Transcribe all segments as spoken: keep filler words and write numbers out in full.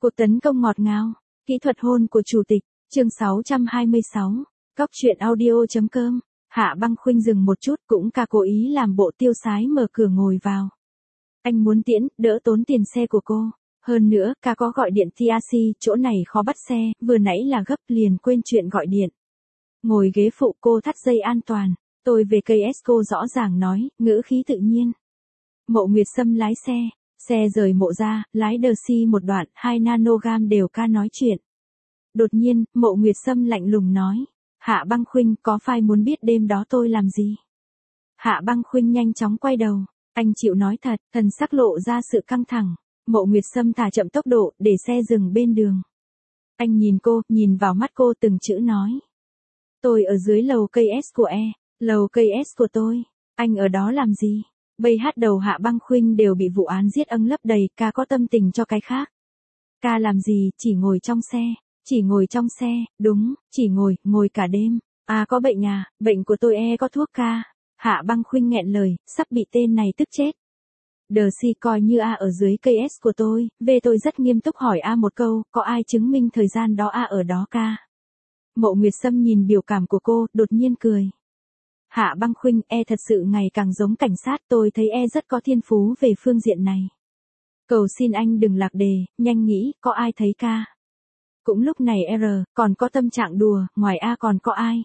Cuộc tấn công ngọt ngào, kỹ thuật hôn của chủ tịch, chương sáu trăm hai mươi sáu, Cóc truyện audio.com, Hạ Băng Khuynh dừng một chút cũng ca cố ý làm bộ tiêu sái mở cửa ngồi vào. Anh muốn tiễn, đỡ tốn tiền xe của cô. Hơn nữa, ca có gọi điện tê rờ xê, chỗ này khó bắt xe, vừa nãy là gấp liền quên chuyện gọi điện. Ngồi ghế phụ cô thắt dây an toàn, tôi về cây ét cô rõ ràng nói, ngữ khí tự nhiên. Mộ Nguyệt Sâm lái xe, xe rời mộ ra, lái đờ xi một đoạn, hai nanogam đều ca nói chuyện. Đột nhiên, Mộ Nguyệt Sâm lạnh lùng nói, Hạ Băng Khuynh có phải muốn biết đêm đó tôi làm gì? Hạ Băng Khuynh nhanh chóng quay đầu, anh chịu nói thật, thần sắc lộ ra sự căng thẳng. Mộ Nguyệt Sâm thả chậm tốc độ, để xe dừng bên đường. Anh nhìn cô, nhìn vào mắt cô từng chữ nói. Tôi ở dưới lầu cây ét của E, lầu cây ét của tôi, anh ở đó làm gì? Bây hát đầu Hạ Băng Khuynh đều bị vụ án giết âng lấp đầy, ca có tâm tình cho cái khác. Ca làm gì, chỉ ngồi trong xe, chỉ ngồi trong xe, đúng, chỉ ngồi, ngồi cả đêm. À có bệnh à, bệnh của tôi E có thuốc ca. Hạ Băng Khuynh nghẹn lời, sắp bị tên này tức chết. Đờ xi coi như A ở dưới cây ét của tôi, về tôi rất nghiêm túc hỏi A một câu, có ai chứng minh thời gian đó A ở đó ca? Mộ Nguyệt Sâm nhìn biểu cảm của cô, đột nhiên cười. Hạ Băng Khuynh, E thật sự ngày càng giống cảnh sát, tôi thấy E rất có thiên phú về phương diện này. Cầu xin anh đừng lạc đề, nhanh nghĩ, có ai thấy ca? Cũng lúc này R, còn có tâm trạng đùa, ngoài A còn có ai?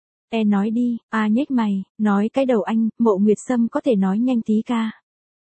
E nói đi, A nhếch mày, nói cái đầu anh, Mộ Nguyệt Sâm có thể nói nhanh tí ca.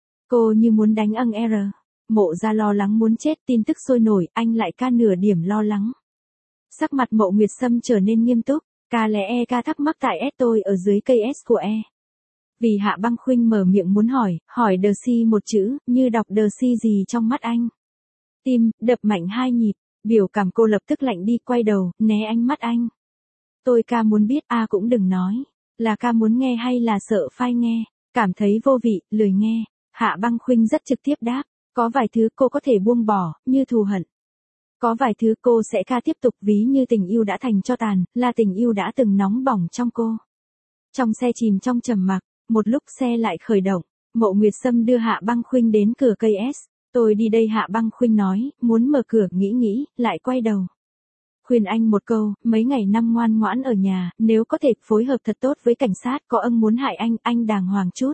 Cô như muốn đánh âng R. Mộ ra lo lắng muốn chết, tin tức sôi nổi, anh lại ca nửa điểm lo lắng. Sắc mặt Mộ Nguyệt Sâm trở nên nghiêm túc, ca lẽ E ca thắc mắc tại S tôi ở dưới cây S của E. Vì Hạ Băng Khuynh mở miệng muốn hỏi, hỏi đờ xi một chữ, như đọc đờ xi gì trong mắt anh. Tim, đập mạnh hai nhịp, biểu cảm cô lập tức lạnh đi, quay đầu, né ánh mắt anh. Tôi ca muốn biết, A cũng đừng nói, là ca muốn nghe hay là sợ phai nghe, cảm thấy vô vị, lười nghe. Hạ Băng Khuynh rất trực tiếp đáp, có vài thứ cô có thể buông bỏ, như thù hận. Có vài thứ cô sẽ ca tiếp tục ví như tình yêu đã thành tro tàn, là tình yêu đã từng nóng bỏng trong cô. Trong xe chìm trong trầm mặc, một lúc xe lại khởi động, Mộ Nguyệt Sâm đưa Hạ Băng Khuynh đến cửa cây S. Tôi đi đây Hạ Băng Khuynh nói, muốn mở cửa, nghĩ nghĩ, lại quay đầu. Khuyên anh một câu, mấy ngày năm ngoan ngoãn ở nhà, nếu có thể phối hợp thật tốt với cảnh sát, có âng muốn hại anh, anh đàng hoàng chút.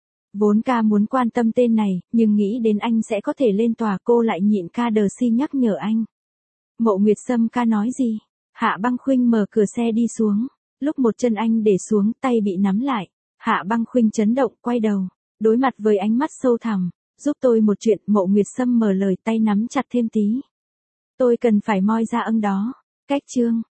Vốn ca muốn quan tâm tên này, nhưng nghĩ đến anh sẽ có thể lên tòa, cô lại nhịn ca đờ xi nhắc nhở anh. Mộ Nguyệt Sâm ca nói gì? Hạ Băng Khuynh mở cửa xe đi xuống. Lúc một chân anh để xuống, tay bị nắm lại. Hạ Băng Khuynh chấn động, quay đầu. Đối mặt với ánh mắt sâu thẳm. Giúp tôi một chuyện, Mộ Nguyệt Sâm mở lời, tay nắm chặt thêm tí. Tôi cần phải moi ra âng đó. Cách chương.